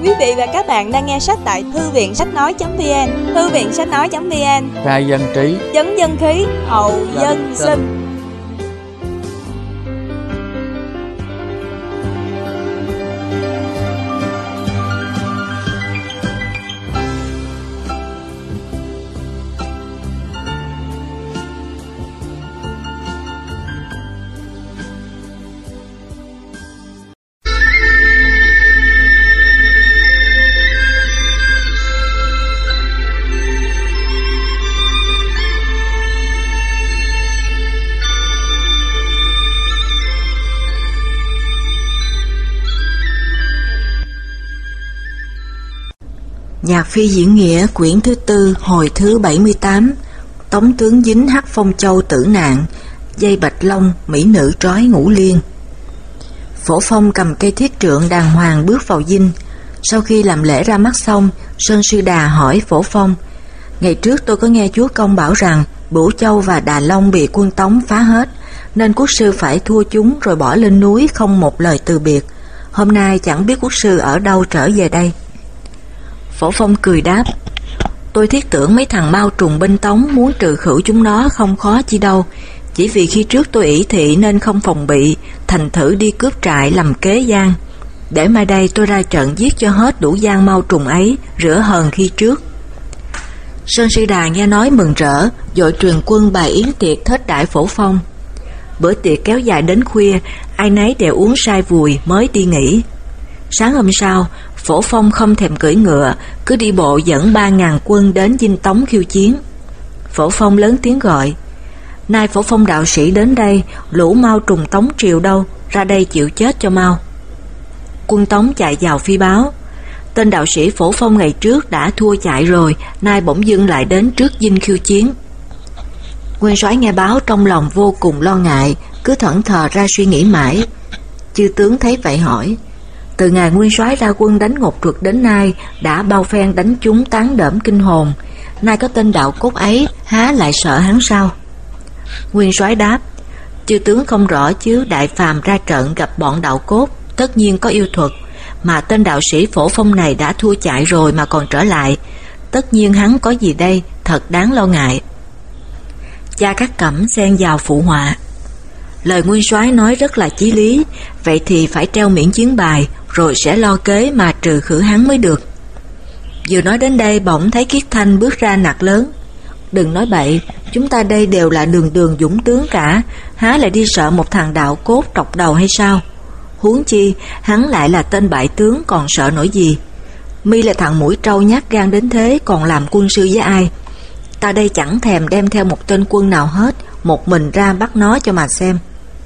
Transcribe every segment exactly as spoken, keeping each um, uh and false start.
Quý vị và các bạn đang nghe sách tại thư viện sách nói.vn, thư viện sách nói.vn, khai dân trí, chấn dân khí, hậu dân sinh. Nhạc Phi diễn nghĩa quyển thứ tư hồi thứ bảy mươi tám. Tống tướng dính hắc phong châu tử nạn, dây bạch long mỹ nữ trói ngũ liên. Phổ Phong cầm cây thiết trượng đàng hoàng bước vào dinh. Sau khi làm lễ ra mắt xong, Sơn Sư Đà hỏi Phổ Phong: ngày trước tôi có nghe chúa công bảo rằng Bửu Châu và Đà Long bị quân Tống phá hết, nên quốc sư phải thua chúng rồi bỏ lên núi không một lời từ biệt. Hôm nay chẳng biết quốc sư ở đâu trở về đây. Phổ Phong cười đáp: tôi thiết tưởng mấy thằng Mao Trùng bên Tống muốn trừ khử chúng nó không khó chi đâu. Chỉ vì khi trước tôi ỷ thị nên không phòng bị, thành thử đi cướp trại làm kế gian. Để mai đây tôi ra trận giết cho hết đủ gian Mao Trùng ấy, rửa hờn khi trước. Sơn Sư Đà nghe nói mừng rỡ, vội truyền quân bày yến tiệc thết đãi Phổ Phong. Bữa tiệc kéo dài đến khuya, ai nấy đều uống say vùi mới đi nghỉ. Sáng hôm sau, Phổ Phong không thèm cưỡi ngựa, cứ đi bộ dẫn ba ngàn quân đến dinh Tống khiêu chiến. Phổ Phong lớn tiếng gọi: nay Phổ Phong đạo sĩ đến đây, lũ Mao Trùng Tống triều đâu, ra đây chịu chết cho mau. Quân Tống chạy vào phi báo: tên đạo sĩ Phổ Phong ngày trước đã thua chạy rồi, nay bỗng dưng lại đến trước dinh khiêu chiến. Nguyên soái nghe báo trong lòng vô cùng lo ngại, cứ thẫn thờ ra suy nghĩ mãi. Chư tướng thấy vậy hỏi: từ ngày nguyên soái ra quân đánh Ngột Truật đến nay, đã bao phen đánh chúng tán đỡm kinh hồn, nay có tên đạo cốt ấy, há lại sợ hắn sao? Nguyên soái đáp: chư tướng không rõ chứ, đại phàm ra trận gặp bọn đạo cốt tất nhiên có yêu thuật, mà tên đạo sĩ Phổ Phong này đã thua chạy rồi mà còn trở lại, tất nhiên hắn có gì đây, thật đáng lo ngại. Cha Cát Cẩm xen vào phụ họa: lời nguyên soái nói rất là chí lý, vậy thì phải treo miễn chiến bài, rồi sẽ lo kế mà trừ khử hắn mới được. Vừa nói đến đây bỗng thấy Kiết Thanh bước ra nạt lớn: đừng nói bậy, chúng ta đây đều là đường đường dũng tướng cả, há lại đi sợ một thằng đạo cốt trọc đầu hay sao? Huống chi hắn lại là tên bại tướng, còn sợ nổi gì? Mi là thằng mũi trâu nhát gan đến thế, còn làm quân sư với ai? Ta đây chẳng thèm đem theo một tên quân nào hết, một mình ra bắt nó cho mà xem.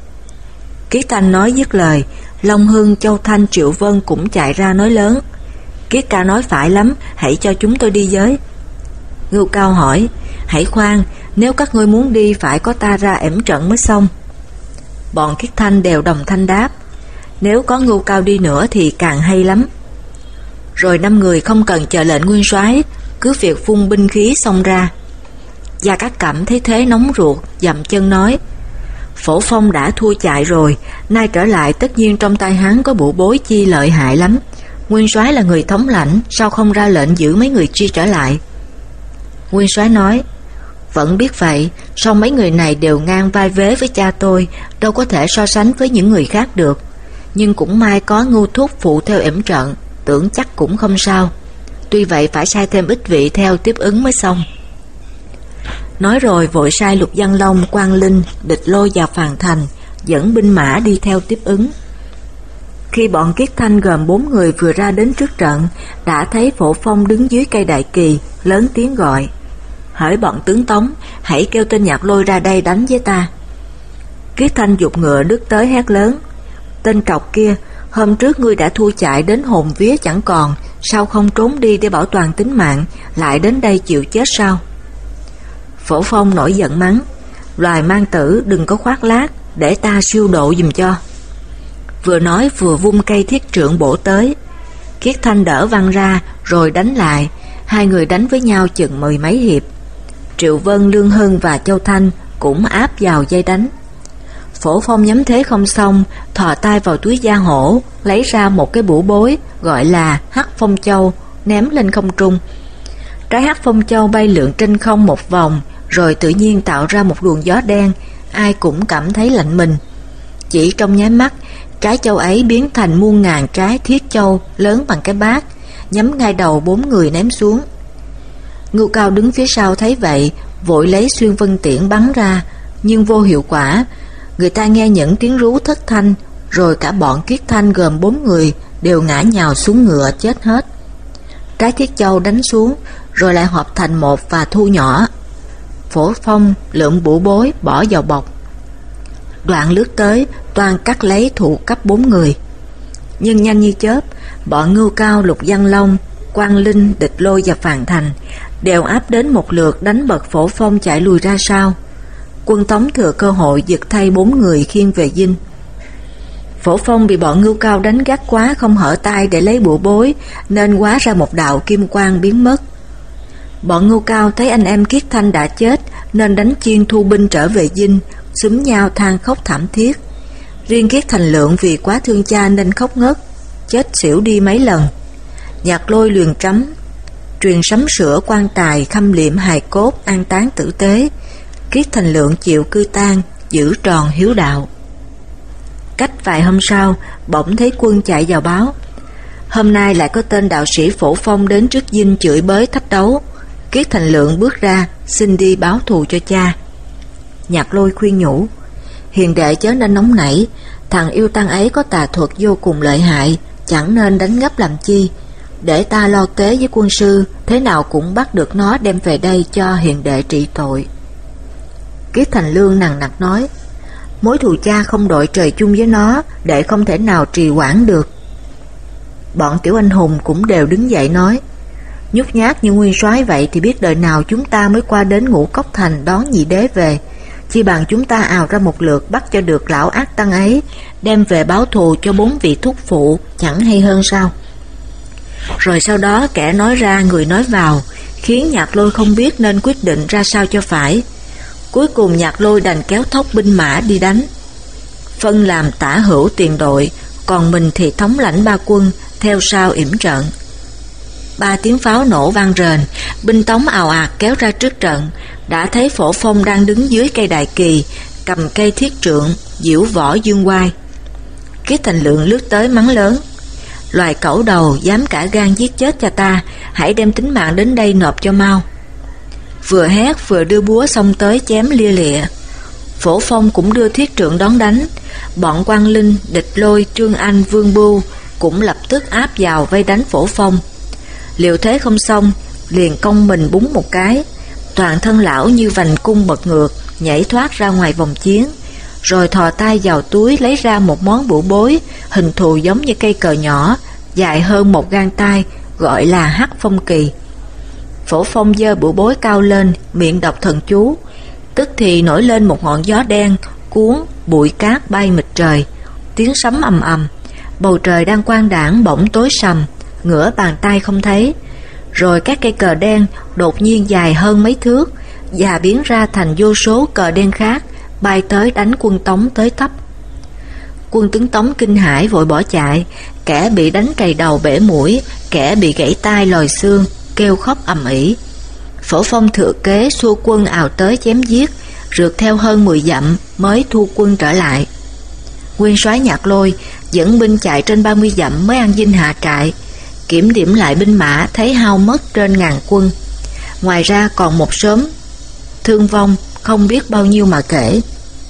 Kiết Thanh nói dứt lời, Long Hưng, Châu Thanh, Triệu Vân cũng chạy ra nói lớn: Kiết ca nói phải lắm, hãy cho chúng tôi đi với. Ngưu Cao hỏi: hãy khoan, nếu các ngươi muốn đi phải có ta ra ẻm trận mới xong. Bọn Kiết Thanh đều đồng thanh đáp: nếu có Ngưu Cao đi nữa thì càng hay lắm. Rồi năm người không cần chờ lệnh nguyên soái, cứ việc vung binh khí xông ra. Gia Cát Cẩm thấy thế nóng ruột, dậm chân nói: Phổ Phong đã thua chạy rồi, nay trở lại tất nhiên trong tay hắn có bộ bối chi lợi hại lắm. Nguyên soái là người thống lãnh, sao không ra lệnh giữ mấy người chi trở lại? Nguyên soái nói: vẫn biết vậy, song mấy người này đều ngang vai vế với cha tôi, đâu có thể so sánh với những người khác được. Nhưng cũng may có Ngưu Thúc phụ theo ểm trận, tưởng chắc cũng không sao. Tuy vậy phải sai thêm ít vị theo tiếp ứng mới xong. Nói rồi vội sai Lục Văn Long, Quang Linh, Địch Lôi và Phàn Thành dẫn binh mã đi theo tiếp ứng. Khi bọn Kiết Thanh gồm bốn người vừa ra đến trước trận, đã thấy Phổ Phong đứng dưới cây đại kỳ, lớn tiếng gọi: hỡi bọn tướng Tống, hãy kêu tên Nhạc Lôi ra đây đánh với ta. Kiết Thanh giục ngựa đứt tới hét lớn: tên trọc kia, hôm trước ngươi đã thua chạy đến hồn vía chẳng còn, sao không trốn đi để bảo toàn tính mạng, lại đến đây chịu chết sao? Phổ Phong nổi giận mắng: loài mang tử, đừng có khoác lác, để ta siêu độ giùm cho. Vừa nói vừa vung cây thiết trượng bổ tới. Kiết Thanh đỡ văng ra rồi đánh lại, hai người đánh với nhau chừng mười mấy hiệp. Triệu Vân, Lương Hưng và Châu Thanh cũng áp vào dây đánh. Phổ Phong nhắm thế không xong, thò tay vào túi da hổ, lấy ra một cái bủa bối gọi là Hắc Phong Châu, ném lên không trung. Trái Hắc Phong Châu bay lượn trên không một vòng, rồi tự nhiên tạo ra một luồng gió đen, ai cũng cảm thấy lạnh mình. Chỉ trong nháy mắt, trái châu ấy biến thành muôn ngàn trái thiết châu lớn bằng cái bát, nhắm ngay đầu bốn người ném xuống. Ngưu Cao đứng phía sau thấy vậy, vội lấy xuyên vân tiễn bắn ra, nhưng vô hiệu quả. Người ta nghe những tiếng rú thất thanh, rồi cả bọn Kiết Thanh gồm bốn người đều ngã nhào xuống ngựa chết hết. Trái thiết châu đánh xuống, rồi lại hợp thành một và thu nhỏ. Phổ Phong lượm bủa bối bỏ vào bọc, đoạn lướt tới toan cắt lấy thụ cấp bốn người. Nhưng nhanh như chớp, bọn Ngưu Cao, Lục Văn Long, Quang Linh, Địch Lôi và Phàn Thành đều áp đến một lượt đánh bật Phổ Phong chạy lùi ra sau. Quân Tống thừa cơ hội giật thay bốn người khiêng về dinh. Phổ Phong bị bọn Ngưu Cao đánh gắt quá, không hở tay để lấy bủa bối, nên hóa ra một đạo kim quang biến mất. Bọn Ngưu Cao thấy anh em Kiết Thanh đã chết, nên đánh chiên thu binh trở về dinh, xúm nhau than khóc thảm thiết. Riêng Kiết Thành Lượng vì quá thương cha nên khóc ngất, chết xỉu đi mấy lần. Nhạc Lôi luyền trắm, truyền sắm sửa quan tài, khâm liệm hài cốt, an táng tử tế. Kiết Thành Lượng chịu cư tang, giữ tròn hiếu đạo. Cách vài hôm sau, bỗng thấy quân chạy vào báo, hôm nay lại có tên đạo sĩ Phổ Phong đến trước dinh chửi bới thách đấu. Kiết Thành Lượng bước ra xin đi báo thù cho cha. Nhạc Lôi khuyên nhủ, hiền đệ chớ nên nóng nảy, thằng yêu tăng ấy có tà thuật vô cùng lợi hại, chẳng nên đánh gấp làm chi, để ta lo kế với quân sư, thế nào cũng bắt được nó đem về đây cho hiền đệ trị tội. Kiết Thành Lương nằng nặc nói, mối thù cha không đội trời chung với nó, đệ không thể nào trì hoãn được. Bọn tiểu anh hùng cũng đều đứng dậy nói, nhút nhát như nguyên soái vậy thì biết đời nào chúng ta mới qua đến Ngũ Cốc Thành đón nhị đế về, chi bằng chúng ta ào ra một lượt bắt cho được lão ác tăng ấy, đem về báo thù cho bốn vị thúc phụ, chẳng hay hơn sao? Rồi sau đó kẻ nói ra người nói vào, khiến Nhạc Lôi không biết nên quyết định ra sao cho phải. Cuối cùng Nhạc Lôi đành kéo thóc binh mã đi đánh, phân làm tả hữu tiền đội, còn mình thì thống lãnh ba quân theo sau yểm trận. Ba tiếng pháo nổ vang rền, binh Tống ào ạt kéo ra trước trận, đã thấy Phổ Phong đang đứng dưới cây đại kỳ, cầm cây thiết trượng, diễu võ dương oai. Kiết Thành Lượng lướt tới mắng lớn, loài cẩu đầu dám cả gan giết chết cha ta, hãy đem tính mạng đến đây nộp cho mau. Vừa hét vừa đưa búa xông tới chém lia lịa. Phổ Phong cũng đưa thiết trượng đón đánh. Bọn Quang Linh, Địch Lôi, Trương Anh, Vương Bưu cũng lập tức áp vào vây đánh Phổ Phong. Liệu thế không xong, liền công mình búng một cái, toàn thân lão như vành cung bật ngược, nhảy thoát ra ngoài vòng chiến, rồi thò tay vào túi lấy ra một món bủa bối, hình thù giống như cây cờ nhỏ, dài hơn một gang tay, gọi là Hắc Phong Kỳ. Phổ Phong giơ bủa bối cao lên, miệng đọc thần chú, tức thì nổi lên một ngọn gió đen, cuốn bụi cát bay mịt trời, tiếng sấm ầm ầm, bầu trời đang quang đãng bỗng tối sầm, ngửa bàn tay không thấy. Rồi các cây cờ đen đột nhiên dài hơn mấy thước và biến ra thành vô số cờ đen khác, bay tới đánh quân Tống tới tấp. Quân tướng Tống kinh hãi vội bỏ chạy, kẻ bị đánh trầy đầu bể mũi, kẻ bị gãy tai lòi xương, kêu khóc ầm ĩ. Phổ Phong thừa kế xua quân ào tới chém giết, rượt theo hơn mười dặm mới thu quân trở lại. Nguyên soái Nhạc Lôi dẫn binh chạy trên ba mươi dặm mới an dinh hạ trại, kiểm điểm lại binh mã thấy hao mất trên ngàn quân. Ngoài ra còn một xóm thương vong không biết bao nhiêu mà kể.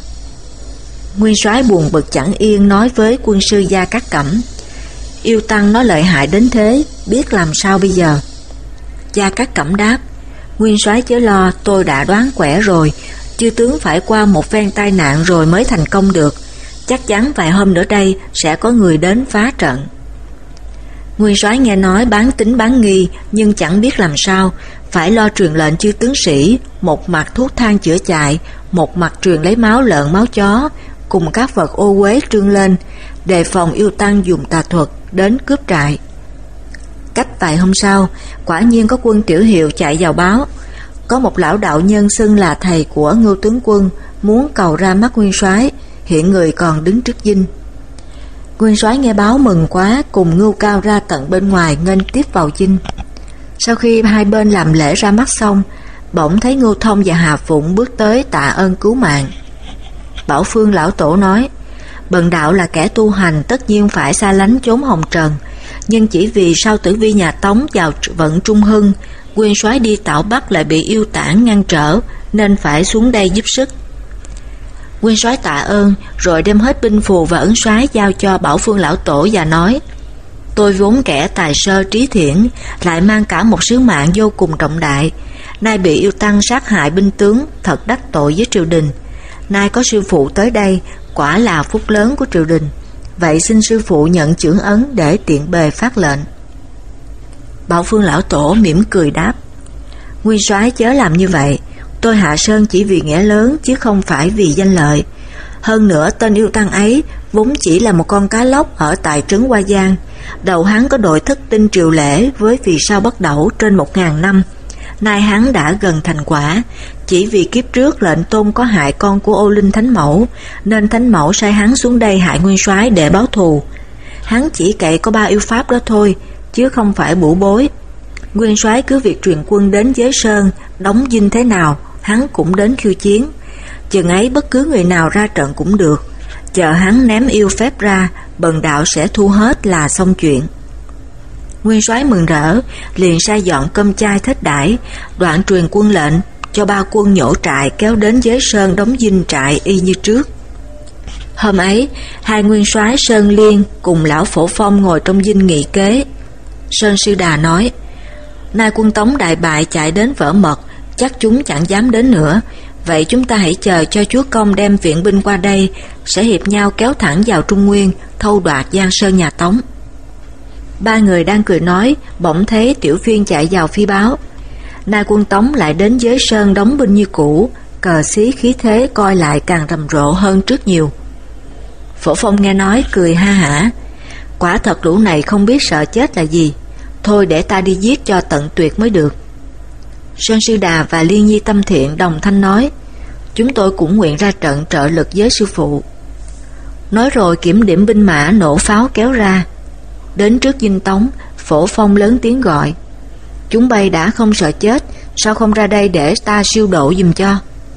Nguyên soái buồn bực chẳng yên nói với quân sư Gia Cát Cẩm, yêu tăng nó lợi hại đến thế, biết làm sao bây giờ? Gia Cát Cẩm đáp, nguyên soái chớ lo, tôi đã đoán quẻ rồi, chư tướng phải qua một phen tai nạn rồi mới thành công được, chắc chắn vài hôm nữa đây sẽ có người đến phá trận. Nguyên soái nghe nói bán tính bán nghi, nhưng chẳng biết làm sao, phải lo truyền lệnh chư tướng sĩ, một mặt thuốc thang chữa chạy, một mặt truyền lấy máu lợn máu chó cùng các vật ô uế trương lên, đề phòng yêu tăng dùng tà thuật đến cướp trại. Cách vài hôm sau, quả nhiên có quân Tiểu Hiệu chạy vào báo, có một lão đạo nhân xưng là thầy của Ngưu tướng quân muốn cầu ra mắt nguyên soái, hiện người còn đứng trước dinh. Nguyên soái nghe báo mừng quá, cùng Ngưu Cao ra tận bên ngoài nghênh tiếp vào dinh. Sau khi hai bên làm lễ ra mắt xong, bỗng thấy Ngưu Thông và Hà Phụng bước tới tạ ơn cứu mạng. Bảo Phương lão tổ nói: bần đạo là kẻ tu hành, tất nhiên phải xa lánh chốn hồng trần, nhưng chỉ vì sao tử vi nhà Tống vào vận Trung Hưng, nguyên soái đi Tảo Bắc lại bị yêu tản ngăn trở, nên phải xuống đây giúp sức. Nguyên soái tạ ơn, rồi đem hết binh phù và ấn soái giao cho Bảo Phương lão tổ và nói: tôi vốn kẻ tài sơ trí thiện, lại mang cả một sứ mạng vô cùng trọng đại, nay bị yêu tăng sát hại binh tướng, thật đắc tội với triều đình. Nay có sư phụ tới đây, quả là phúc lớn của triều đình. Vậy xin sư phụ nhận chưởng ấn để tiện bề phát lệnh. Bảo Phương lão tổ mỉm cười đáp: nguyên soái chớ làm như vậy, tôi hạ sơn chỉ vì nghĩa lớn chứ không phải vì danh lợi. Hơn nữa tên yêu tăng ấy vốn chỉ là một con cá lóc ở tại trấn Hoa Giang. Đầu hắn có đội thất tinh triều lễ với vì sao bất đẩu trên một ngàn năm. Nay hắn đã gần thành quả, chỉ vì kiếp trước lệnh tôn có hại con của Ô Linh Thánh Mẫu, nên Thánh Mẫu sai hắn xuống đây hại nguyên soái để báo thù. Hắn chỉ cậy có ba yêu pháp đó thôi, chứ không phải bủ bối. Nguyên soái cứ việc truyền quân đến Giới Sơn, đóng dinh thế nào, hắn cũng đến khiêu chiến. Chừng ấy bất cứ người nào ra trận cũng được. Chờ hắn ném yêu phép ra, bần đạo sẽ thu hết là xong chuyện. Nguyên soái mừng rỡ, liền sai dọn cơm chay thết đãi, đoạn truyền quân lệnh cho ba quân nhổ trại kéo đến Giới Sơn đóng dinh trại y như trước. Hôm ấy, hai nguyên soái Sơn Liên cùng lão Phổ Phong ngồi trong dinh nghị kế. Sơn Sư Đà nói: nay quân Tống đại bại chạy đến vỡ mật, chắc chúng chẳng dám đến nữa. Vậy chúng ta hãy chờ cho chúa công đem viện binh qua đây, sẽ hiệp nhau kéo thẳng vào Trung Nguyên, thâu đoạt Giang Sơn nhà Tống. Ba người đang cười nói, bỗng thấy Tiểu Phiên chạy vào phi báo: nay quân Tống lại đến Giới Sơn đóng binh như cũ, cờ xí khí thế coi lại càng rầm rộ hơn trước nhiều. Phổ Phong nghe nói cười ha hả: quả thật lũ này không biết sợ chết là gì, thôi để ta đi giết cho tận tuyệt mới được. Sơn Sư Đà và Liên Nhi Tâm Thiện đồng thanh nói: chúng tôi cũng nguyện ra trận trợ lực với sư phụ. Nói rồi kiểm điểm binh mã, nổ pháo kéo ra. Đến trước dinh Tống, Phổ Phong lớn tiếng gọi: chúng bay đã không sợ chết, sao không ra đây để ta siêu độ giùm cho?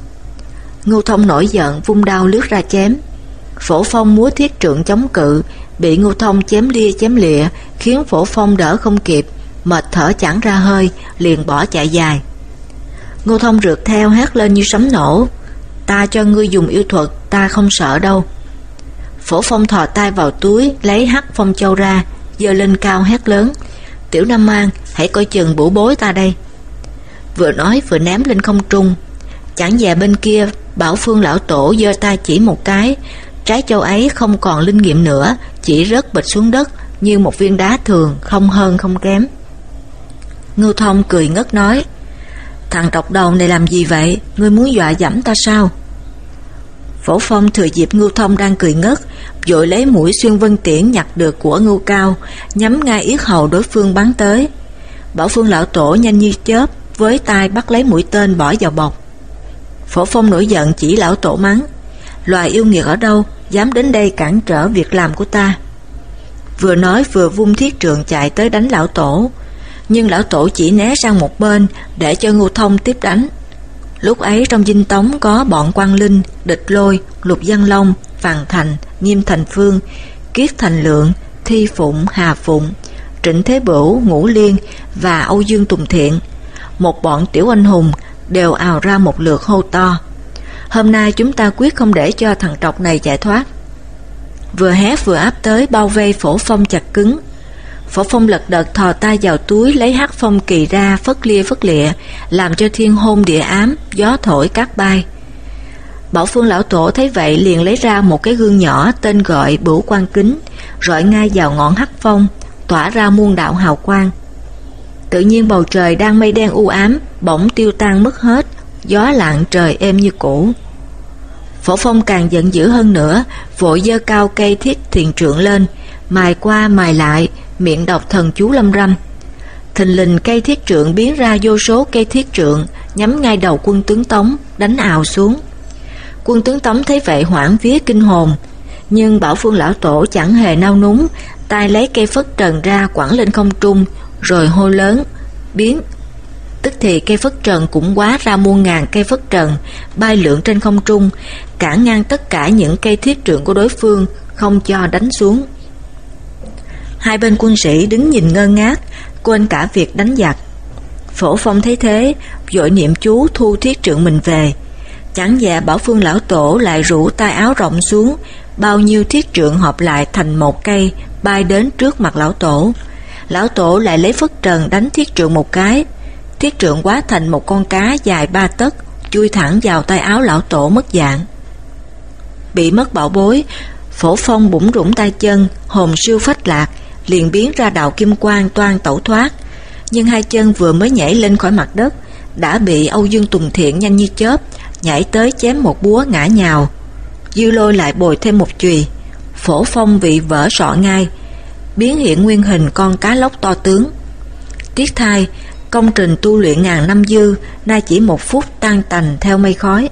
Ngưu Thông nổi giận, vung đao lướt ra chém. Phổ Phong múa thiết trượng chống cự, bị Ngưu Thông chém lia chém lịa, khiến Phổ Phong đỡ không kịp, mệt thở chẳng ra hơi, liền bỏ chạy dài. Ngưu Thông rượt theo hét lên như sấm nổ: ta cho ngươi dùng yêu thuật, ta không sợ đâu. Phổ Phong thò tay vào túi lấy hắc phong châu ra, giơ lên cao hét lớn: Tiểu Nam Mang, hãy coi chừng bủ bối ta đây. Vừa nói vừa ném lên không trung. Chẳng dè bên kia, Bảo Phương lão tổ giơ tay chỉ một cái, trái châu ấy không còn linh nghiệm nữa, chỉ rớt bịch xuống đất như một viên đá thường, không hơn không kém. Ngưu Thông cười ngất nói: thằng trọc đầu này làm gì vậy, ngươi muốn dọa dẫm ta sao? Phổ Phong thừa dịp Ngưu Thông đang cười ngất, vội lấy mũi xuyên vân tiễn nhặt được của Ngưu Cao, nhắm ngay yết hầu đối phương bắn tới. Bảo Phương lão tổ nhanh như chớp, với tay bắt lấy mũi tên bỏ vào bọc. Phổ Phong nổi giận chỉ lão tổ mắng: loài yêu nghiệt ở đâu, dám đến đây cản trở việc làm của ta? Vừa nói vừa vung thiết trượng chạy tới đánh lão tổ, nhưng lão tổ chỉ né sang một bên để cho Ngưu Thông tiếp đánh. Lúc ấy trong dinh Tống có bọn Quang Linh, Địch Lôi, Lục Văn Long, Phàn Thành, Nghiêm Thành Phương, Kiết Thành Lượng, Thi Phụng, Hà Phụng, Trịnh Thế Bửu, Ngũ Liên và Âu Dương Tùng Thiện, một bọn tiểu anh hùng, đều ào ra một lượt hô to: hôm nay chúng ta quyết không để cho thằng trọc này chạy thoát. Vừa hét vừa áp tới bao vây Phổ Phong chặt cứng. Phổ Phong lật đật thò tay vào túi lấy hắc phong kỳ ra, phất lia phất lịa, làm cho thiên hôn địa ám, gió thổi cát bay. Bảo Phương lão tổ thấy vậy liền lấy ra một cái gương nhỏ tên gọi Bửu Quang Kính, rọi ngay vào ngọn hắc phong, tỏa ra muôn đạo hào quang. Tự nhiên bầu trời đang mây đen u ám bỗng tiêu tan mất hết, gió lặng trời êm như cũ. Phổ Phong càng giận dữ hơn nữa, vội giơ cao cây thiết thiền trượng lên, mài qua mài lại, miệng đọc thần chú lâm râm. Thình lình cây thiết trượng biến ra vô số cây thiết trượng, nhắm ngay đầu quân tướng Tống, đánh ào xuống. Quân tướng Tống thấy vậy hoảng vía kinh hồn, nhưng Bảo Phương lão tổ chẳng hề nao núng, tay lấy cây phất trần ra quẳng lên không trung, rồi hô lớn biến. Tức thì cây phất trần cũng hóa ra muôn ngàn cây phất trần bay lượn trên không trung, cản ngang tất cả những cây thiết trượng của đối phương, không cho đánh xuống. Hai bên quân sĩ đứng nhìn ngơ ngác, quên cả việc đánh giặc. Phổ Phong thấy thế, vội niệm chú thu thiết trượng mình về. Chẳng dạ Bảo Phương lão tổ lại rủ tay áo rộng xuống, bao nhiêu thiết trượng hợp lại thành một cây, bay đến trước mặt lão tổ. Lão tổ lại lấy phất trần đánh thiết trượng một cái, thiết trượng hóa thành một con cá dài ba tấc, chui thẳng vào tay áo lão tổ mất dạng. Bị mất bảo bối, Phổ Phong bủn rủn tay chân, hồn siêu phách lạc, liền biến ra đạo kim quang toan tẩu thoát. Nhưng hai chân vừa mới nhảy lên khỏi mặt đất, đã bị Âu Dương Tùng Thiện nhanh như chớp nhảy tới chém một búa ngã nhào. Dư Lôi lại bồi thêm một chùy, Phổ Phong bị vỡ sọ ngay, biến hiện nguyên hình con cá lóc to tướng. Tiếc thay, công trình tu luyện ngàn năm dư nay chỉ một phút tan tành theo mây khói.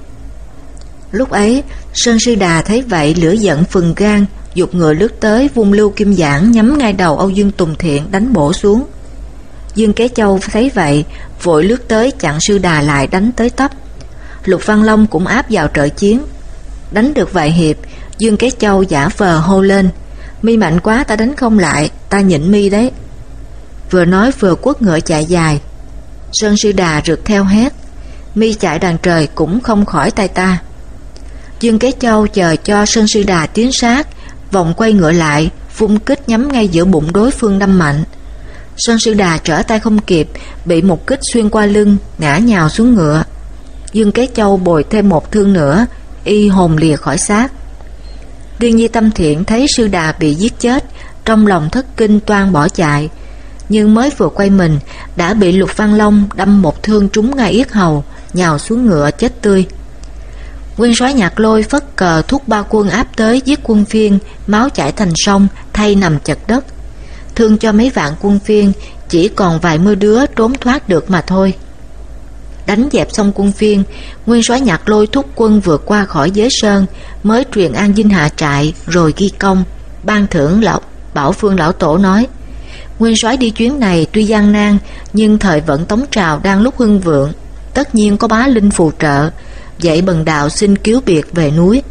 Lúc ấy Sơn Sư Đà thấy vậy lửa giận phừng gan, giục ngựa lướt tới, vung lưu kim giảng nhắm ngay đầu Âu Dương Tùng Thiện đánh bổ xuống. Dương Kế Châu thấy vậy vội lướt tới chặn Sư Đà lại đánh tới tấp. Lục Văn Long cũng áp vào trợ chiến. Đánh được vài hiệp, Dương Kế Châu giả vờ hô lên: "Mi mạnh quá, ta đánh không lại, ta nhịn mi đấy." Vừa nói vừa quất ngựa chạy dài. Sơn Sư Đà rượt theo hét: "Mi chạy đàn trời cũng không khỏi tay ta." Dương Kế Châu chờ cho Sơn Sư Đà tiến sát, vòng quay ngựa lại, vung kích nhắm ngay giữa bụng đối phương đâm mạnh. Sơn Sư Đà trở tay không kịp, bị một kích xuyên qua lưng, ngã nhào xuống ngựa. Dương Kế Châu bồi thêm một thương nữa, y hồn lìa khỏi xác. Riêng Nhi Tâm Thiện thấy Sư Đà bị giết chết, trong lòng thất kinh toan bỏ chạy, nhưng mới vừa quay mình đã bị Lục Văn Long đâm một thương trúng ngay yết hầu, nhào xuống ngựa chết tươi. Nguyên soái Nhạc Lôi phất cờ thúc ba quân áp tới giết quân Phiên, máu chảy thành sông, thay nằm chật đất. Thương cho mấy vạn quân Phiên, chỉ còn vài mươi đứa trốn thoát được mà thôi. Đánh dẹp xong quân Phiên, Nguyên soái Nhạc Lôi thúc quân vượt qua khỏi Giới Sơn, mới truyền an dinh hạ trại rồi ghi công, ban thưởng lão Bảo Phương lão tổ nói: "Nguyên soái đi chuyến này tuy gian nan, nhưng thời vận Tống Trào đang lúc hưng vượng, tất nhiên có bá linh phù trợ, vậy bần đạo xin cứu biệt về núi."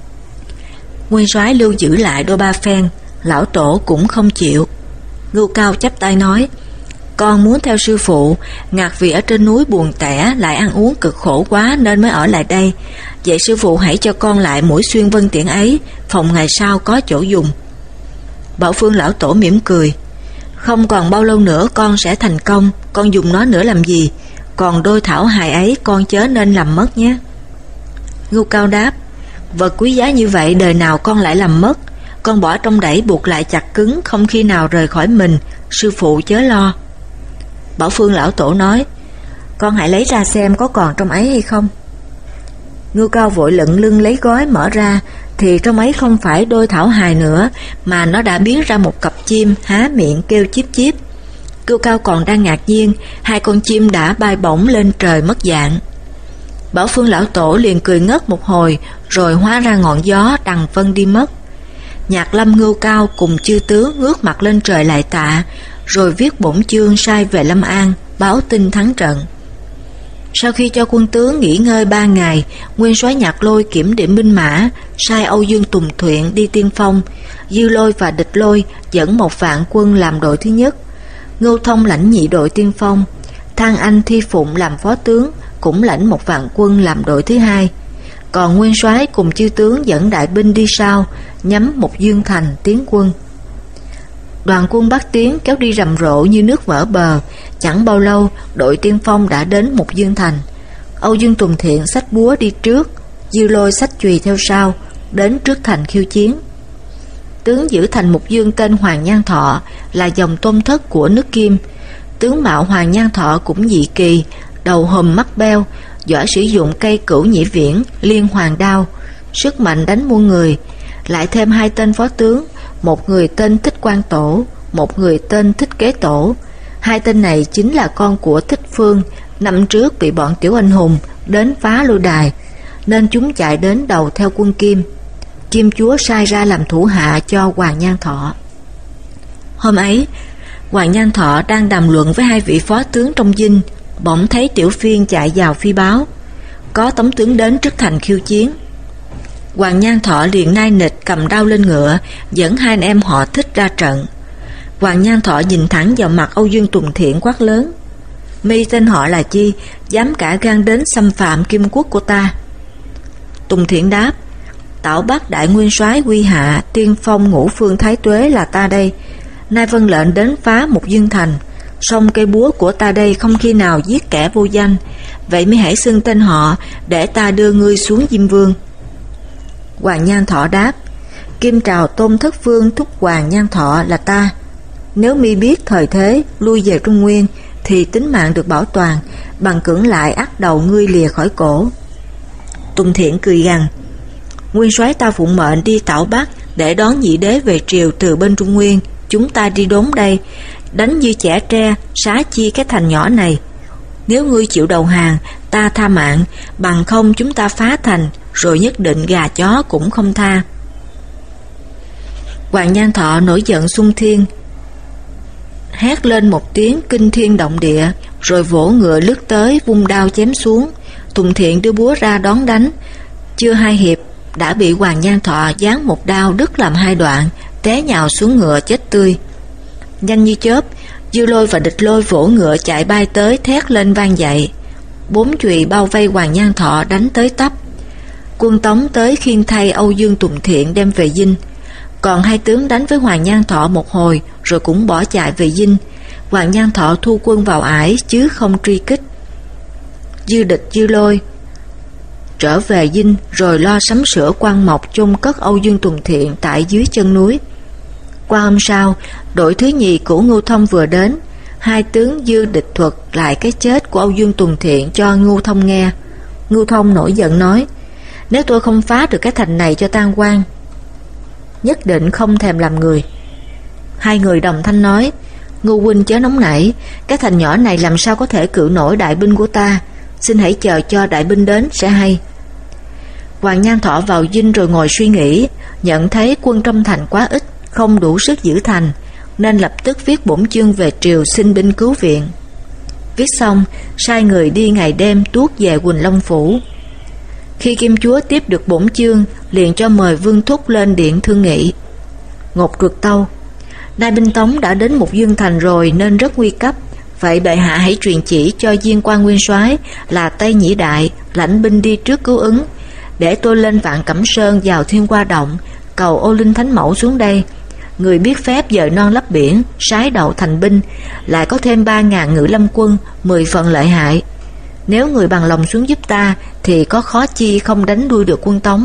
Nguyên soái lưu giữ lại đôi ba phen, lão tổ cũng không chịu. Ngưu Cao chắp tay nói: "Con muốn theo sư phụ, ngặt vì ở trên núi buồn tẻ, lại ăn uống cực khổ quá nên mới ở lại đây. Vậy sư phụ hãy cho con lại mũi xuyên vân tiễn ấy, phòng ngày sau có chỗ dùng." Bảo Phương lão tổ mỉm cười: "Không còn bao lâu nữa con sẽ thành công, con dùng nó nữa làm gì? Còn đôi thảo hài ấy con chớ nên làm mất nhé." Ngưu Cao đáp: "Vật quý giá như vậy đời nào con lại làm mất? Con bỏ trong đẩy buộc lại chặt cứng, không khi nào rời khỏi mình, sư phụ chớ lo." Bảo Phương lão tổ nói: "Con hãy lấy ra xem có còn trong ấy hay không." Ngưu Cao vội lận lưng lấy gói mở ra, thì trong ấy không phải đôi thảo hài nữa, mà nó đã biến ra một cặp chim há miệng kêu chíp chíp. Ngưu Cao còn đang ngạc nhiên, hai con chim đã bay bổng lên trời mất dạng. Bảo Phương lão tổ liền cười ngất một hồi, rồi hóa ra ngọn gió đằng vân đi mất. Nhạc Lâm Ngưu Cao cùng chư tướng ngước mặt lên trời lại tạ, rồi viết bổn chương sai về Lâm An, báo tin thắng trận. Sau khi cho quân tướng nghỉ ngơi ba ngày, Nguyên soái Nhạc Lôi kiểm điểm binh mã, sai Âu Dương Tùng Thiện đi tiên phong, Dư Lôi và Địch Lôi dẫn một vạn quân làm đội thứ nhất, Ngưu Thông lãnh nhị đội tiên phong, Thang Anh Thi Phụng làm phó tướng, cũng lãnh một vạn quân làm đội thứ hai. Còn Nguyên soái cùng chư tướng dẫn đại binh đi sau, nhắm Mục Dương Thành tiến quân. Đoàn quân Bắc tiến kéo đi rầm rộ như nước vỡ bờ. Chẳng bao lâu đội tiên phong đã đến Mục Dương Thành. Âu Dương Tùng Thiện xách búa đi trước, Dư Lôi xách chùy theo sau, đến trước thành khiêu chiến. Tướng giữ thành Mục Dương tên Hoàng Nhan Thọ, là dòng tôn thất của nước Kim. Tướng mạo Hoàng Nhan Thọ cũng dị kỳ, đầu hùm mắt beo, giỏi sử dụng cây cửu nhĩ viễn, liên hoàng đao, sức mạnh đánh muôn người. Lại thêm hai tên phó tướng, một người tên Thích Quan Tổ, một người tên Thích Kế Tổ. Hai tên này chính là con của Thích Phương, năm trước bị bọn tiểu anh hùng đến phá lôi đài. nên chúng chạy đến đầu theo quân Kim. Kim chúa sai ra làm thủ hạ cho Hoàng Nhan Thọ. Hôm ấy, Hoàng Nhan Thọ đang đàm luận với hai vị phó tướng trong dinh, bỗng thấy Tiểu Phiên chạy vào phi báo, có tống tướng đến trước thành khiêu chiến. Hoàng Nhan Thọ liền nai nịch cầm đao lên ngựa, dẫn hai anh em họ Thích ra trận. Hoàng Nhan Thọ nhìn thẳng vào mặt Âu Dương Tùng Thiện quát lớn: "Mi tên họ là chi, dám cả gan đến xâm phạm kim quốc của ta?" Tùng Thiện đáp: "Tảo Bắc đại nguyên soái Quy Hạ, tiên phong Ngũ Phương Thái Tuế là ta đây, nay vâng lệnh đến phá một Dương thành, song cây búa của ta đây không khi nào giết kẻ vô danh, vậy mi hãy xưng tên họ để ta đưa ngươi xuống Diêm Vương." Hoàng Nhan Thọ đáp: "Kim Trào Tôn Thất Vương thúc Hoàng Nhan Thọ là ta. Nếu mi biết thời thế lui về Trung Nguyên thì tính mạng được bảo toàn, bằng cưỡng lại ắt đầu ngươi lìa khỏi cổ." Tùng Thiện cười gằn: "Nguyên soái ta phụng mệnh đi Tảo Bắc để đón nhị đế về triều từ bên Trung Nguyên, chúng ta đi đốn đây, đánh như chẻ tre, xá chi cái thành nhỏ này. Nếu ngươi chịu đầu hàng, ta tha mạng, bằng không chúng ta phá thành, rồi nhất định gà chó cũng không tha." Hoàng Nhan Thọ nổi giận xung thiên, hét lên một tiếng kinh thiên động địa, rồi vỗ ngựa lướt tới vung đao chém xuống. Tùng Thiện đưa búa ra đón đánh, chưa hai hiệp đã bị Hoàng Nhan Thọ giáng một đao đứt làm hai đoạn, té nhào xuống ngựa chết tươi. Nhanh như chớp, Dư Lôi và Địch Lôi vỗ ngựa chạy bay tới, thét lên vang dậy. Bốn chùy bao vây Hoàng Nhan Thọ đánh tới tấp. Quân Tống tới khiêng thay Âu Dương Tùng Thiện đem về dinh. Còn hai tướng đánh với Hoàng Nhan Thọ một hồi rồi cũng bỏ chạy về dinh. Hoàng Nhan Thọ thu quân vào ải chứ không truy kích. Dư Địch Dư Lôi trở về dinh rồi lo sắm sửa quan mộc chôn cất Âu Dương Tùng Thiện tại dưới chân núi. Qua hôm sau, đội thứ nhì của Ngưu Thông vừa đến. Hai tướng Dư Địch thuật lại cái chết của Âu Dương Tùng Thiện cho Ngưu Thông nghe. Ngưu Thông nổi giận nói: "Nếu tôi không phá được cái thành này cho tan quan, nhất định không thèm làm người." Hai người đồng thanh nói: "Ngưu huynh chớ nóng nảy, cái thành nhỏ này làm sao có thể cự nổi đại binh của ta, xin hãy chờ cho đại binh đến sẽ hay." Hoàng Nhan Thọ vào dinh rồi ngồi suy nghĩ, nhận thấy quân trong thành quá ít, không đủ sức giữ thành, nên lập tức viết bổn chương về triều xin binh cứu viện. Viết xong, sai người đi ngày đêm tuốt về Quỳnh Long Phủ. Khi Kim chúa tiếp được bổn chương, liền cho mời Vương Thúc lên điện thương nghị. Ngột Truật tâu: "Nay binh Tống đã đến một Dương thành rồi nên rất nguy cấp, vậy bệ hạ hãy truyền chỉ cho Diên Quan nguyên soái là Tây Nhĩ Đại lãnh binh đi trước cứu ứng, để tôi lên Vạn Cẩm Sơn vào Thiên Hoa Động cầu Ô Linh Thánh Mẫu xuống đây. Người biết phép dời non lấp biển, sái đậu thành binh, lại có thêm ba ngàn ngự lâm quân, mười phần lợi hại. Nếu người bằng lòng xuống giúp ta thì có khó chi không đánh đuôi được quân Tống."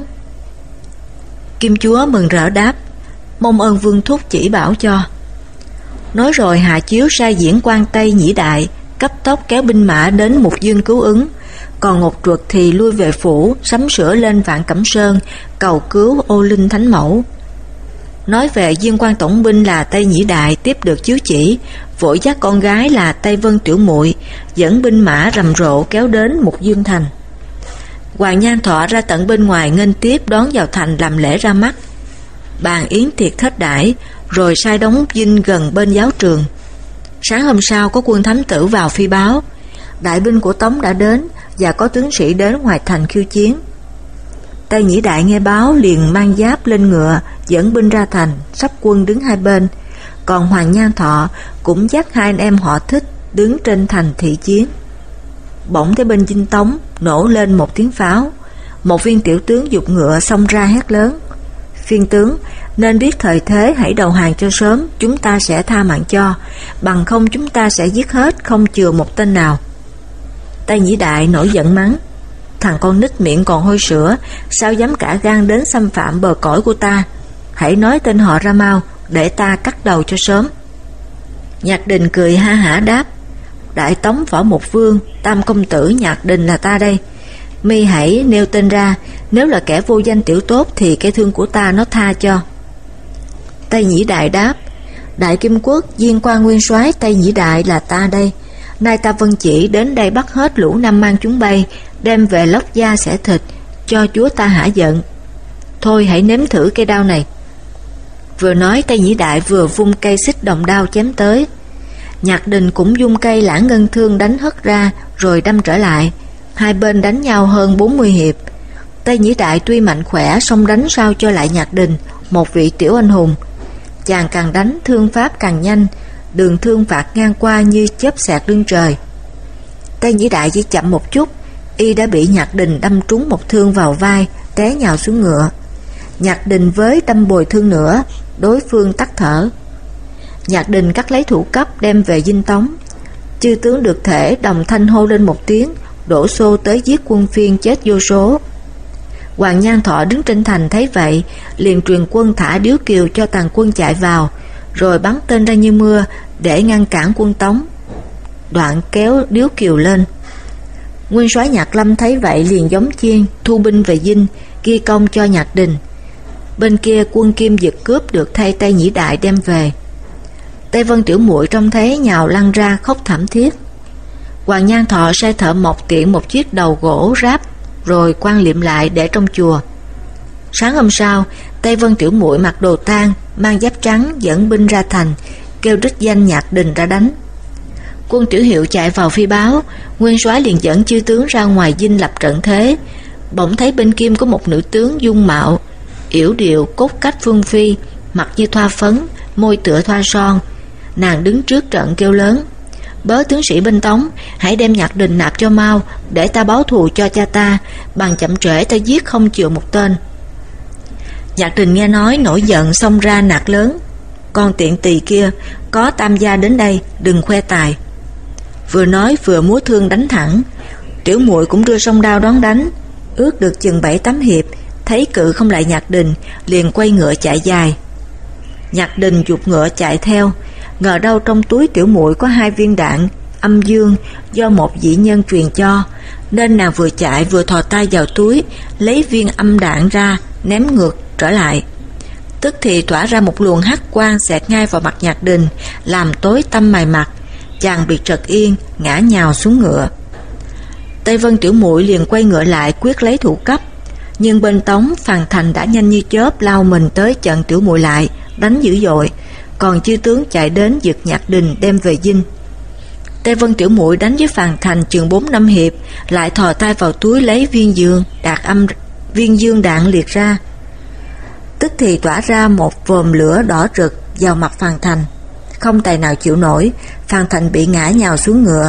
Kim chúa mừng rỡ đáp: "Mong ơn Vương Thúc chỉ bảo cho." Nói rồi hạ chiếu sai diễn quan Tây Nhĩ Đại cấp tốc kéo binh mã đến Mục Dương cứu ứng, còn Ngột Truật thì lui về phủ sắm sửa lên Vạn Cẩm Sơn cầu cứu Ô Linh Thánh Mẫu. Nói về Diên Quan tổng binh là Tây Nhĩ Đại tiếp được chiếu chỉ, vội dắt con gái là Tây Vân Tiểu Muội dẫn binh mã rầm rộ kéo đến Mục Dương thành. Hoàng Nhan Thọ ra tận bên ngoài nghênh tiếp đón vào thành làm lễ ra mắt, bàn yến tiệc thết đãi, rồi sai đóng dinh gần bên giáo trường. Sáng hôm sau có quân thám tử vào phi báo, đại binh của Tống đã đến và có tướng sĩ đến ngoài thành khiêu chiến. Tây Nhĩ Đại nghe báo liền mang giáp lên ngựa dẫn binh ra thành, sắp quân đứng hai bên, còn Hoàng Nhan Thọ cũng dắt hai anh em họ Thích đứng trên thành thị chiến. Bỗng thấy bên dinh Tống nổ lên một tiếng pháo, một viên tiểu tướng giục ngựa xông ra hét lớn: "Phiên tướng, nên biết thời thế, hãy đầu hàng cho sớm, chúng ta sẽ tha mạng cho, bằng không chúng ta sẽ giết hết không chừa một tên nào." Tây Nhĩ Đại nổi giận mắng: "Thằng con nít miệng còn hôi sữa, sao dám cả gan đến xâm phạm bờ cõi của ta? Hãy nói tên họ ra mau, để ta cắt đầu cho sớm." Nhạc Đình cười ha hả đáp: "Đại Tống Võ Mục Vương, Tam công tử Nhạc Đình là ta đây. Mi hãy nêu tên ra, nếu là kẻ vô danh tiểu tốt thì cái thương của ta nó tha cho." Tây Nhĩ Đại đáp: "Đại Kim Quốc Diên Quan nguyên soái Tây Nhĩ Đại là ta đây. Nay ta vân chỉ đến đây bắt hết lũ Nam Mang chúng bay, đem về lóc da xẻ thịt, cho chúa ta hả giận. Thôi hãy nếm thử cây đao này. Vừa nói, Tây Nhĩ Đại vừa vung cây xích đồng đao chém tới. Nhạc Đình cũng dung cây lãng ngân thương đánh hất ra rồi đâm trở lại. Hai bên đánh nhau hơn bốn mươi hiệp. Tây Nhĩ Đại tuy mạnh khỏe song đánh sao cho lại Nhạc Đình, một vị tiểu anh hùng. Chàng càng đánh thương pháp càng nhanh, đường thương phạt ngang qua như chớp xẹt lưng trời. Tây Nhĩ Đại chỉ chậm một chút, y đã bị Nhạc Đình đâm trúng một thương vào vai, té nhào xuống ngựa. Nhạc Đình với đâm bồi thương nữa, đối phương tắt thở. Nhạc Đình cắt lấy thủ cấp đem về dinh tống. Chư tướng được thể đồng thanh hô lên một tiếng, đổ xô tới giết quân Phiên chết vô số. Hoàng Nhan Thọ đứng trên thành thấy vậy, liền truyền quân thả điếu kiều cho tàn quân chạy vào, rồi bắn tên ra như mưa để ngăn cản quân Tống. Đoạn kéo điếu kiều lên. Nguyên soái Nhạc Lâm thấy vậy liền giống chiên thu binh về dinh, ghi công cho Nhạc Đình. Bên kia quân Kim giật cướp được thay Tây Nhĩ Đại đem về. Tây Vân Tiểu Muội trông thấy nhào lăn ra khóc thảm thiết. Hoàng Nhan Thọ sai thợ mộc tiện một chiếc đầu gỗ ráp rồi quan liệm lại để trong chùa. Sáng hôm sau, Tây Vân Tiểu Muội mặc đồ tang, mang giáp trắng dẫn binh ra thành, kêu đích danh Nhạc Đình ra đánh. Quân Tiểu Hiệu chạy vào phi báo, nguyên soái liền dẫn chư tướng ra ngoài dinh lập trận thế. Bỗng thấy bên Kim có một nữ tướng dung mạo yểu điệu, cốt cách phương phi, mặt như thoa phấn, môi tựa thoa son. Nàng đứng trước trận kêu lớn: Bớ tướng sĩ bên Tống, hãy đem Nhạc Đình nạp cho mau, để ta báo thù cho cha ta, bằng chậm trễ ta giết không chịu một tên. Nhạc Đình nghe nói nổi giận xông ra nạt lớn: Con tiện tỳ kia, có tam gia đến đây, đừng khoe tài. Vừa nói vừa múa thương đánh thẳng. Tiểu Muội cũng đưa song đao đón đánh, ước được chừng bảy tám hiệp, thấy cự không lại Nhạc Đình, liền quay ngựa chạy dài. Nhạc Đình giục ngựa chạy theo, ngờ đâu trong túi Tiểu Muội có hai viên đạn âm dương do một vị nhân truyền cho, nên nàng vừa chạy vừa thò tay vào túi lấy viên âm đạn ra ném ngược trở lại. Tức thì tỏa ra một luồng hắc quang xẹt ngay vào mặt Nhạc Đình, làm tối tăm mày mặt. Chàng bị trật yên, ngã nhào xuống ngựa. Tây Vân Tiểu Muội liền quay ngựa lại quyết lấy thủ cấp, nhưng bên Tống Phàn Thành đã nhanh như chớp lao mình tới chặn Tiểu Muội lại, đánh dữ dội. Còn chư tướng chạy đến giật Nhạc Đình đem về dinh. Tây Vân Tiểu Muội đánh với Phàn Thành chừng bốn năm hiệp, lại thò tay vào túi lấy viên dương đạt âm viên dương đạn liệt ra. Tức thì tỏa ra một vòm lửa đỏ rực vào mặt Phàn Thành, không tài nào chịu nổi. Phàn Thành bị ngã nhào xuống ngựa.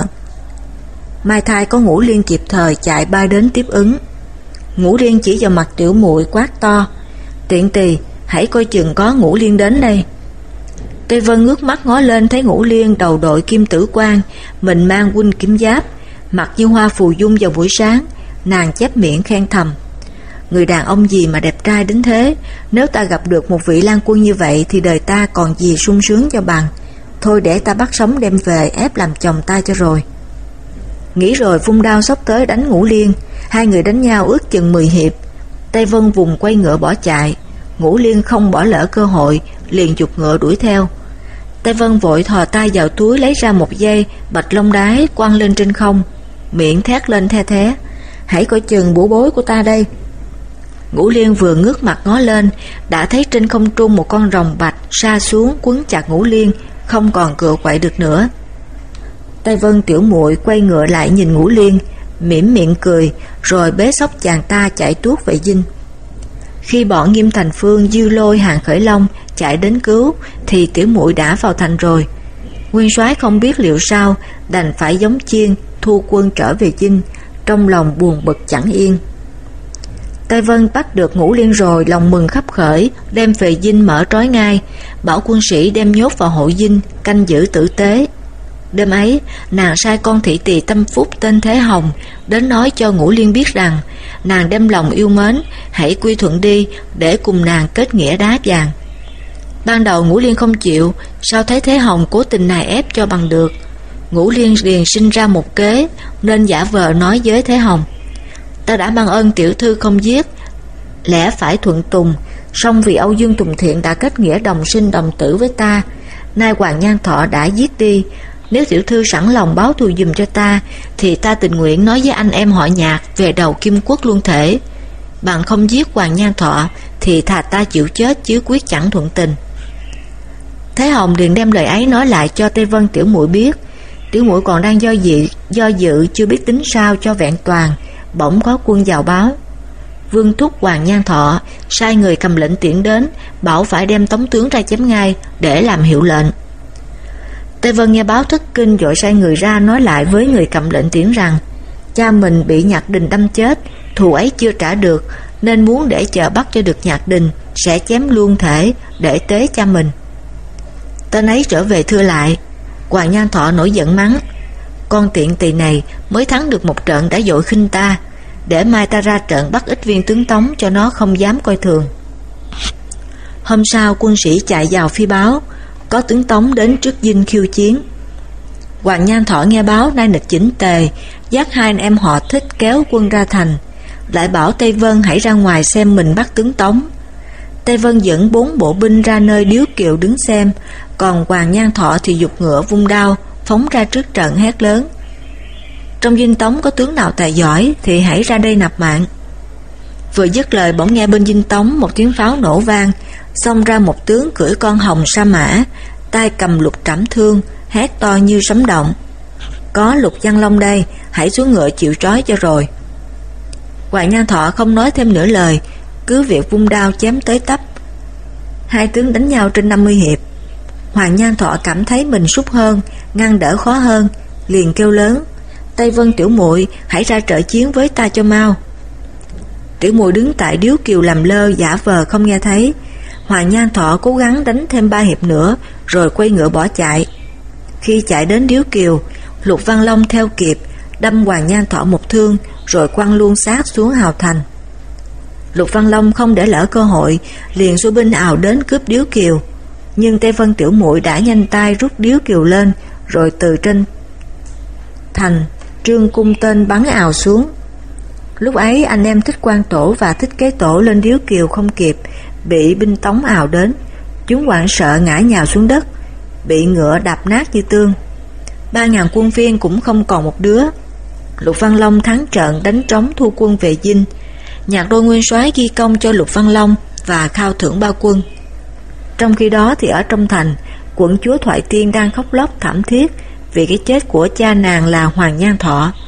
Mai Thai có Ngũ Liên kịp thời chạy bay đến tiếp ứng. Ngũ Liên chỉ vào mặt Tiểu Muội quát to: Tiện tỳ, hãy coi chừng có Ngũ Liên đến đây. Tây Vân ngước mắt ngó lên thấy Ngũ Liên đầu đội kim tử quan, mình mang huynh kiếm giáp, mặt như hoa phù dung vào buổi sáng. Nàng chép miệng khen thầm: Người đàn ông gì mà đẹp trai đến thế, nếu ta gặp được một vị lang quân như vậy thì đời ta còn gì sung sướng cho bằng. Thôi để ta bắt sống đem về ép làm chồng ta cho rồi. Nghĩ rồi vung đao xốc tới đánh Ngũ Liên. Hai người đánh nhau ước chừng mười hiệp. Tây Vân vùng quay ngựa bỏ chạy. Ngũ Liên không bỏ lỡ cơ hội, liền giục ngựa đuổi theo. Tây Vân vội thò tay vào túi lấy ra một dây bạch long đái quăng lên trên không, miệng thét lên the thé: Hãy coi chừng bổ bối của ta đây. Ngũ Liên vừa ngước mặt ngó lên, đã thấy trên không trung một con rồng bạch sa xuống quấn chặt Ngũ Liên, không còn cựa quậy được nữa. Tây Vân Tiểu Muội quay ngựa lại nhìn Ngũ Liên, mỉm miệng cười, rồi bế xốc chàng ta chạy tuốt về dinh. Khi bọn Nghiêm Thành Phương, Dư Lôi, Hàn Khởi Long chạy đến cứu, thì Tiểu Muội đã vào thành rồi. Nguyên soái không biết liệu sao, đành phải giống chiên thu quân trở về dinh, trong lòng buồn bực chẳng yên. Tây Vân bắt được Ngũ Liên rồi, lòng mừng khắp khởi, đem về dinh mở trói ngay, bảo quân sĩ đem nhốt vào hội dinh, canh giữ tử tế. Đêm ấy, nàng sai con thị tỳ tâm phúc tên Thế Hồng đến nói cho Ngũ Liên biết rằng nàng đem lòng yêu mến, hãy quy thuận đi để cùng nàng kết nghĩa đá vàng. Ban đầu Ngũ Liên không chịu, sau thấy Thế Hồng cố tình nài ép cho bằng được, Ngũ Liên liền sinh ra một kế, nên giả vờ nói với Thế Hồng: Ta đã ban ơn tiểu thư không giết, lẽ phải thuận tùng, song vì Âu Dương Tùng Thiện đã kết nghĩa đồng sinh đồng tử với ta, nay Hoàng Nhan Thọ đã giết đi. Nếu tiểu thư sẵn lòng báo thù giùm cho ta, thì ta tình nguyện nói với anh em họ Nhạc về đầu Kim Quốc luôn thể. bạn không giết Hoàng Nhan Thọ thì thà ta chịu chết chứ quyết chẳng thuận tình. Thế Hồng liền đem lời ấy nói lại cho Tây Vân tiểu muội biết. Tiểu muội còn đang do dự, do dự chưa biết tính sao cho vẹn toàn, bỗng có quân vào báo. Vương thúc Hoàng Nhan Thọ sai người cầm lệnh tiễn đến, bảo phải đem tống tướng ra chém ngay để làm hiệu lệnh. Tây Vân nghe báo thất kinh, vội sai người ra nói lại với người cầm lệnh tiễn rằng cha mình bị Nhạc Đình đâm chết, thù ấy chưa trả được, nên muốn để chờ bắt cho được Nhạc Đình sẽ chém luôn thể để tế cha mình. Tên ấy trở về thưa lại. Hoàng Nhan Thọ nổi giận mắng: con tiện tỳ này mới thắng được một trận đã dội khinh ta, để mai ta ra trận bắt ít viên tướng Tống cho nó không dám coi thường. Hôm sau quân sĩ chạy vào phi báo, có tướng Tống đến trước dinh khiêu chiến. Hoàng Nhan Thọ nghe báo nay nịch chỉnh tề, dắt hai anh em họ Thích kéo quân ra thành, lại bảo Tây Vân hãy ra ngoài xem mình bắt tướng Tống. Tây Vân dẫn bốn bộ binh ra nơi điếu kiều đứng xem, còn Hoàng Nhan Thọ thì giục ngựa vung đao phóng ra trước trận hét lớn: trong dinh Tống có tướng nào tài giỏi thì hãy ra đây nạp mạng. Vừa dứt lời bỗng nghe bên dinh Tống một tiếng pháo nổ vang, xông ra một tướng cưỡi con hồng sa mã, tay cầm lục trảm thương, hét to như sấm động: có Lục Văn Long đây, hãy xuống ngựa chịu trói cho rồi. Hoàng Nhan Thọ không nói thêm nửa lời, cứ việc vung đao chém tới tấp. Hai tướng đánh nhau trên năm mươi hiệp. Hoàng Nhan Thọ cảm thấy mình sút hơn, ngăn đỡ khó hơn, liền kêu lớn: Tây Vân tiểu muội, hãy ra trợ chiến với ta cho mau. Tiểu muội đứng tại điếu kiều làm lơ, giả vờ không nghe thấy. Hoàng Nhan Thọ cố gắng đánh thêm ba hiệp nữa rồi quay ngựa bỏ chạy. Khi chạy đến điếu kiều, Lục Văn Long theo kịp, đâm Hoàng Nhan Thọ một thương rồi quăng luôn xác xuống hào thành. Lục Văn Long không để lỡ cơ hội, liền xua binh ào đến cướp điếu kiều, nhưng Tây Vân tiểu muội đã nhanh tay rút điếu kiều lên, rồi từ trên thành trương cung tên bắn ào xuống. Lúc ấy anh em Thích Quan Tổ và Thích Kế Tổ lên điếu kiều không kịp, bị binh Tống ào đến, chúng hoảng sợ ngã nhào xuống đất, bị ngựa đạp nát như tương. Ba ngàn quân viên cũng không còn một đứa. Lục Văn Long thắng trận đánh trống thu quân về dinh. Nhạc Đô nguyên soái ghi công cho Lục Văn Long và khao thưởng ba quân. Trong khi đó thì ở trong thành, quận chúa Thoại Tiên đang khóc lóc thảm thiết vì cái chết của cha nàng là Hoàng Nhan Thọ.